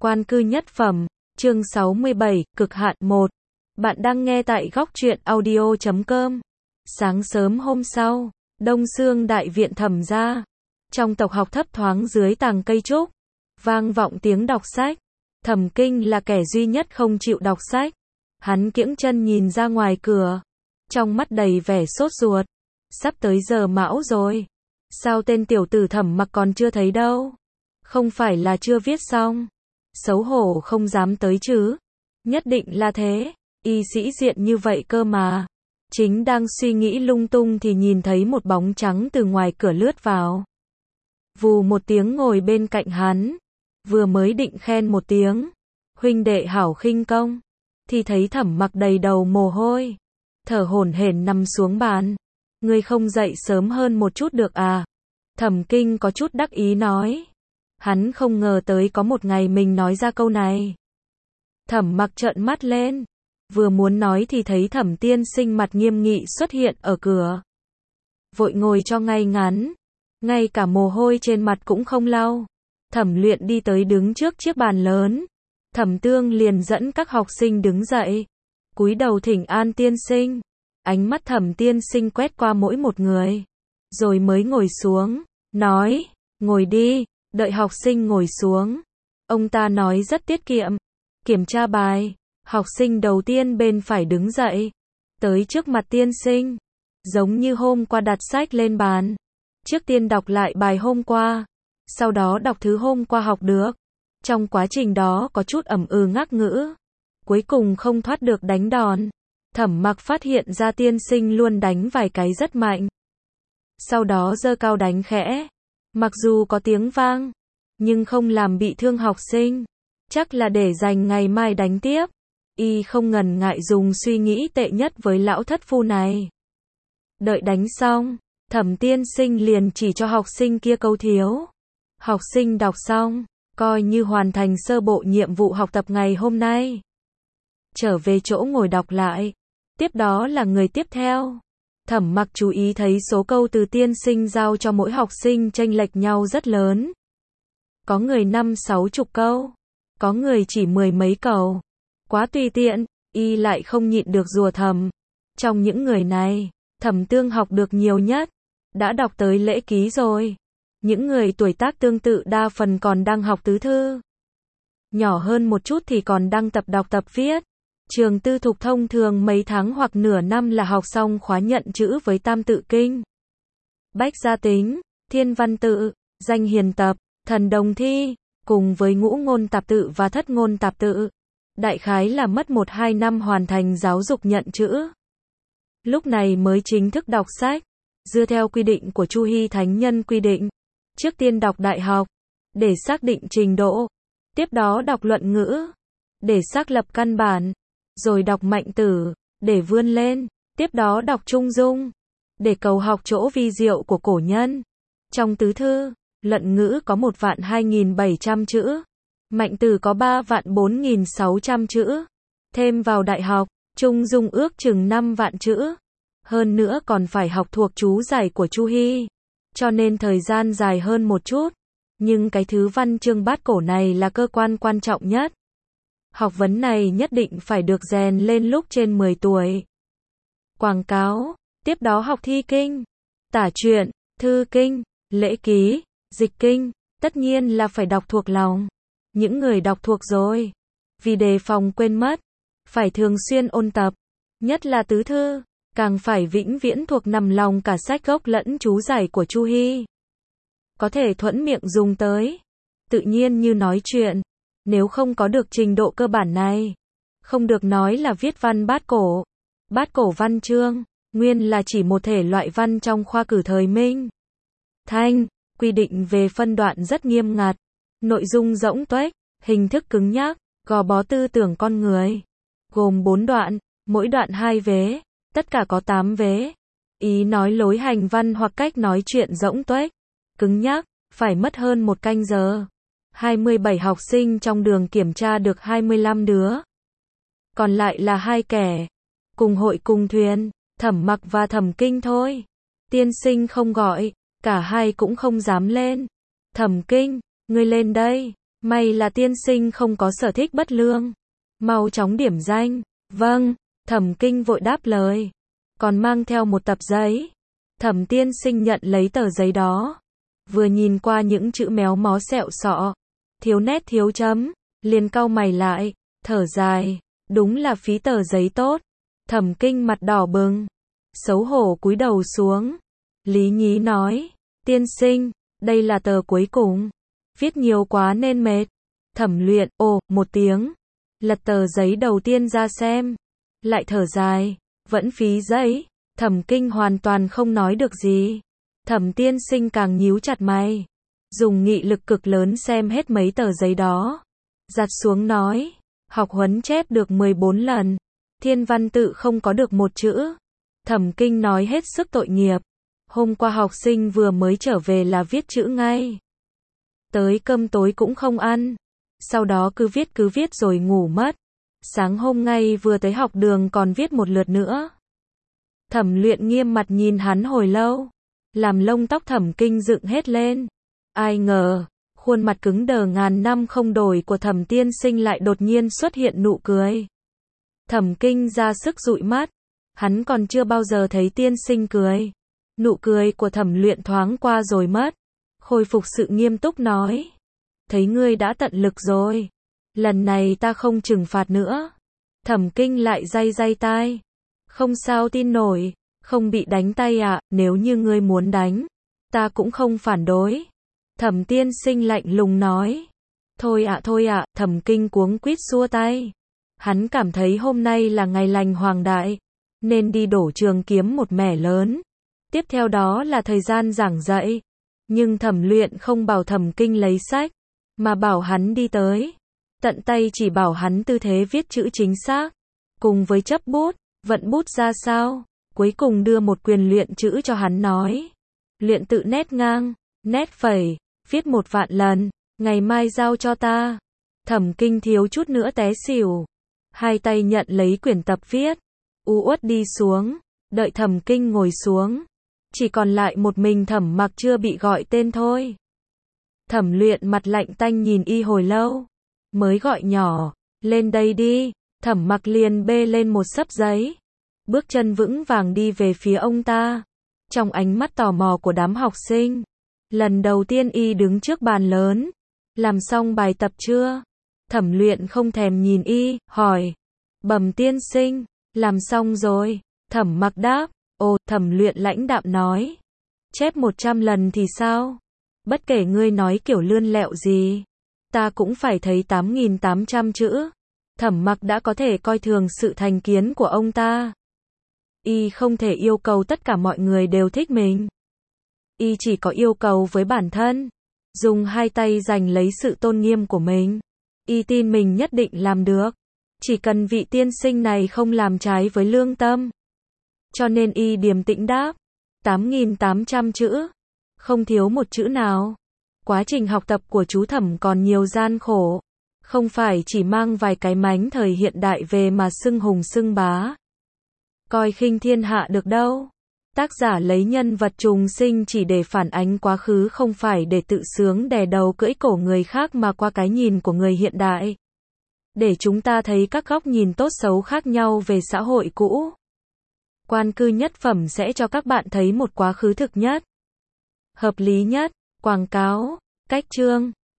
Quan cư nhất phẩm, chương 67, cực hạn 1. Bạn đang nghe tại góc truyện audio.com. Sáng sớm hôm sau, Đông Xương đại viện Thẩm gia. Trong tộc học thấp thoáng dưới tàng cây trúc, vang vọng tiếng đọc sách. Thẩm Kinh là kẻ duy nhất không chịu đọc sách. Hắn kiễng chân nhìn ra ngoài cửa, trong mắt đầy vẻ sốt ruột. Sắp tới giờ mão rồi. Sao tên tiểu tử Thẩm Mặc còn chưa thấy đâu? Không phải là chưa viết xong? Xấu hổ không dám tới chứ? Nhất định là thế. Y sĩ diện như vậy cơ mà. Chính đang suy nghĩ lung tung thì nhìn thấy một bóng trắng từ ngoài cửa lướt vào. Vù một tiếng ngồi bên cạnh hắn. Vừa mới định khen một tiếng, huynh đệ hảo khinh công, thì thấy Thẩm Mặc đầy đầu mồ hôi, thở hổn hển nằm xuống bàn. Ngươi không dậy sớm hơn một chút được à? Thẩm Kinh có chút đắc ý nói. Hắn không ngờ tới có một ngày mình nói ra câu này. Thẩm Mặc trợn mắt lên, vừa muốn nói thì thấy Thẩm tiên sinh mặt nghiêm nghị xuất hiện ở cửa. Vội ngồi cho ngay ngắn, ngay cả mồ hôi trên mặt cũng không lau. Thẩm Luyện đi tới đứng trước chiếc bàn lớn. Thẩm Tương liền dẫn các học sinh đứng dậy, cúi đầu thỉnh an tiên sinh. Ánh mắt Thẩm tiên sinh quét qua mỗi một người, rồi mới ngồi xuống, nói, ngồi đi. Đợi học sinh ngồi xuống, ông ta nói rất tiết kiệm. Kiểm tra bài, học sinh đầu tiên bên phải đứng dậy, tới trước mặt tiên sinh, giống như hôm qua đặt sách lên bàn. Trước tiên đọc lại bài hôm qua, sau đó đọc thứ hôm qua học được. Trong quá trình đó có chút ẩm ừ ngắc ngữ, cuối cùng không thoát được đánh đòn. Thẩm Mặc phát hiện ra tiên sinh luôn đánh vài cái rất mạnh, sau đó giơ cao đánh khẽ. Mặc dù có tiếng vang, nhưng không làm bị thương học sinh. Chắc là để dành ngày mai đánh tiếp. Y không ngần ngại dùng suy nghĩ tệ nhất với lão thất phu này. Đợi đánh xong, Thẩm tiên sinh liền chỉ cho học sinh kia câu thiếu. Học sinh đọc xong, coi như hoàn thành sơ bộ nhiệm vụ học tập ngày hôm nay. Trở về chỗ ngồi đọc lại. Tiếp đó là người tiếp theo. Thẩm Mặc chú ý thấy số câu từ tiên sinh giao cho mỗi học sinh chênh lệch nhau rất lớn. Có người 50-60 câu, có người chỉ 10 mấy câu. Quá tùy tiện, y lại không nhịn được rủa thầm. Trong những người này, Thẩm Tương học được nhiều nhất, đã đọc tới lễ ký rồi. Những người tuổi tác tương tự đa phần còn đang học tứ thư. Nhỏ hơn một chút thì còn đang tập đọc tập viết. Trường tư thục thông thường mấy tháng hoặc nửa năm là học xong khóa nhận chữ với tam tự kinh, bách gia tính, thiên văn tự, danh hiền tập, thần đồng thi, cùng với ngũ ngôn tạp tự và thất ngôn tạp tự. Đại khái là mất 1-2 năm hoàn thành giáo dục nhận chữ. Lúc này mới chính thức đọc sách, dựa theo quy định của Chu Hy Thánh Nhân quy định. Trước tiên đọc đại học, để xác định trình độ. Tiếp đó đọc luận ngữ, để xác lập căn bản. Rồi đọc mạnh tử, để vươn lên. Tiếp đó đọc trung dung, để cầu học chỗ vi diệu của cổ nhân. Trong tứ thư, luận ngữ có 1.2.700 chữ. Mạnh tử có 3.4.600 chữ. Thêm vào đại học, trung dung ước chừng 5 vạn chữ. Hơn nữa còn phải học thuộc chú giải của Chu Hy. Cho nên thời gian dài hơn một chút. Nhưng cái thứ văn chương bát cổ này là cơ quan quan trọng nhất. Học vấn này nhất định phải được rèn lên lúc trên 10 tuổi. Quảng cáo, tiếp đó học thi kinh, tả truyện, thư kinh, lễ ký, dịch kinh, tất nhiên là phải đọc thuộc lòng. Những người đọc thuộc rồi, vì đề phòng quên mất, phải thường xuyên ôn tập, nhất là tứ thư, càng phải vĩnh viễn thuộc nằm lòng cả sách gốc lẫn chú giải của Chu Hy. Có thể thuẫn miệng dùng tới, tự nhiên như nói chuyện. Nếu không có được trình độ cơ bản này, không được nói là viết văn bát cổ. Bát cổ văn chương, nguyên là chỉ một thể loại văn trong khoa cử thời Minh. Thanh, quy định về phân đoạn rất nghiêm ngặt, nội dung rỗng tuếch, hình thức cứng nhắc, gò bó tư tưởng con người. Gồm 4 đoạn, mỗi đoạn 2 vế, tất cả có 8 vế. Ý nói lối hành văn hoặc cách nói chuyện rỗng tuếch, cứng nhắc, phải mất hơn 1 canh giờ. 27 học sinh trong đường kiểm tra được 25 đứa. Còn lại là 2 kẻ. Cùng hội cùng thuyền, Thẩm Mặc và Thẩm Kinh thôi. Tiên sinh không gọi, cả hai cũng không dám lên. Thẩm Kinh, ngươi lên đây. May là tiên sinh không có sở thích bất lương. Mau chóng điểm danh. Vâng, Thẩm Kinh vội đáp lời. Còn mang theo một tập giấy. Thẩm tiên sinh nhận lấy tờ giấy đó. Vừa nhìn qua những chữ méo mó sẹo sọ. Thiếu nét thiếu chấm. Liền cau mày lại. Thở dài. Đúng là phí tờ giấy tốt. Thẩm Kinh mặt đỏ bừng. Xấu hổ cúi đầu xuống. Lý nhí nói. Tiên sinh, đây là tờ cuối cùng. Viết nhiều quá nên mệt. Thẩm Luyện, một tiếng. Lật tờ giấy đầu tiên ra xem. Lại thở dài. Vẫn phí giấy. Thẩm Kinh hoàn toàn không nói được gì. Thẩm tiên sinh càng nhíu chặt mày. Dùng nghị lực cực lớn xem hết mấy tờ giấy đó. Giặt xuống nói. Học huấn chép được 14 lần. Thiên văn tự không có được một chữ. Thẩm Kinh nói hết sức tội nghiệp. Hôm qua học sinh vừa mới trở về là viết chữ ngay. Tới cơm tối cũng không ăn. Sau đó cứ viết rồi ngủ mất. Sáng hôm ngay vừa tới học đường còn viết một lượt nữa. Thẩm Luyện nghiêm mặt nhìn hắn hồi lâu. Làm lông tóc Thẩm Kinh dựng hết lên. Ai ngờ, khuôn mặt cứng đờ ngàn năm không đổi của Thẩm tiên sinh lại đột nhiên xuất hiện nụ cười. Thẩm Kinh ra sức dụi mắt. Hắn còn chưa bao giờ thấy tiên sinh cười. Nụ cười của Thẩm Luyện thoáng qua rồi mất. Khôi phục sự nghiêm túc nói. Thấy ngươi đã tận lực rồi. Lần này ta không trừng phạt nữa. Thẩm Kinh lại day tai. Không sao tin nổi. Không bị đánh tay ạ, nếu như ngươi muốn đánh. Ta cũng không phản đối. Thẩm tiên sinh lạnh lùng nói. Thôi ạ, Thẩm Kinh cuống quýt xua tay. Hắn cảm thấy hôm nay là ngày lành hoàng đại. Nên đi đổ trường kiếm một mẻ lớn. Tiếp theo đó là thời gian giảng dạy. Nhưng Thẩm Luyện không bảo Thẩm Kinh lấy sách. Mà bảo hắn đi tới. Tận tay chỉ bảo hắn tư thế viết chữ chính xác. Cùng với chấp bút, vận bút ra sao. Cuối cùng đưa một quyền luyện chữ cho hắn nói. Luyện tự nét ngang, nét phẩy, viết 1.000.000 lần. Ngày mai giao cho ta. Thẩm Kinh thiếu chút nữa té xỉu. Hai tay nhận lấy quyển tập viết. Uất đi xuống. Đợi Thẩm Kinh ngồi xuống. Chỉ còn lại một mình Thẩm Mặc chưa bị gọi tên thôi. Thẩm Luyện mặt lạnh tanh nhìn y hồi lâu. Mới gọi nhỏ. Lên đây đi. Thẩm Mặc liền bê lên một xấp giấy. Bước chân vững vàng đi về phía ông ta. Trong ánh mắt tò mò của đám học sinh. Lần đầu tiên y đứng trước bàn lớn. Làm xong bài tập chưa? Thẩm Luyện không thèm nhìn y, hỏi. Bẩm tiên sinh, làm xong rồi. Thẩm Mặc đáp. Thẩm Luyện lãnh đạm nói. Chép 100 lần thì sao? Bất kể ngươi nói kiểu lươn lẹo gì. Ta cũng phải thấy 8.800 chữ. Thẩm Mặc đã có thể coi thường sự thành kiến của ông ta. Y không thể yêu cầu tất cả mọi người đều thích mình. Y chỉ có yêu cầu với bản thân. Dùng hai tay giành lấy sự tôn nghiêm của mình. Y tin mình nhất định làm được. Chỉ cần vị tiên sinh này không làm trái với lương tâm. Cho nên y điềm tĩnh đáp. 8.800 chữ. Không thiếu một chữ nào. Quá trình học tập của chú Thẩm còn nhiều gian khổ. Không phải chỉ mang vài cái mánh thời hiện đại về mà xưng hùng xưng bá. Coi khinh thiên hạ được đâu. Tác giả lấy nhân vật trùng sinh chỉ để phản ánh quá khứ, không phải để tự sướng đè đầu cưỡi cổ người khác mà qua cái nhìn của người hiện đại. Để chúng ta thấy các góc nhìn tốt xấu khác nhau về xã hội cũ. Quan cư nhất phẩm sẽ cho các bạn thấy một quá khứ thực nhất, hợp lý nhất. Quảng cáo, cách chương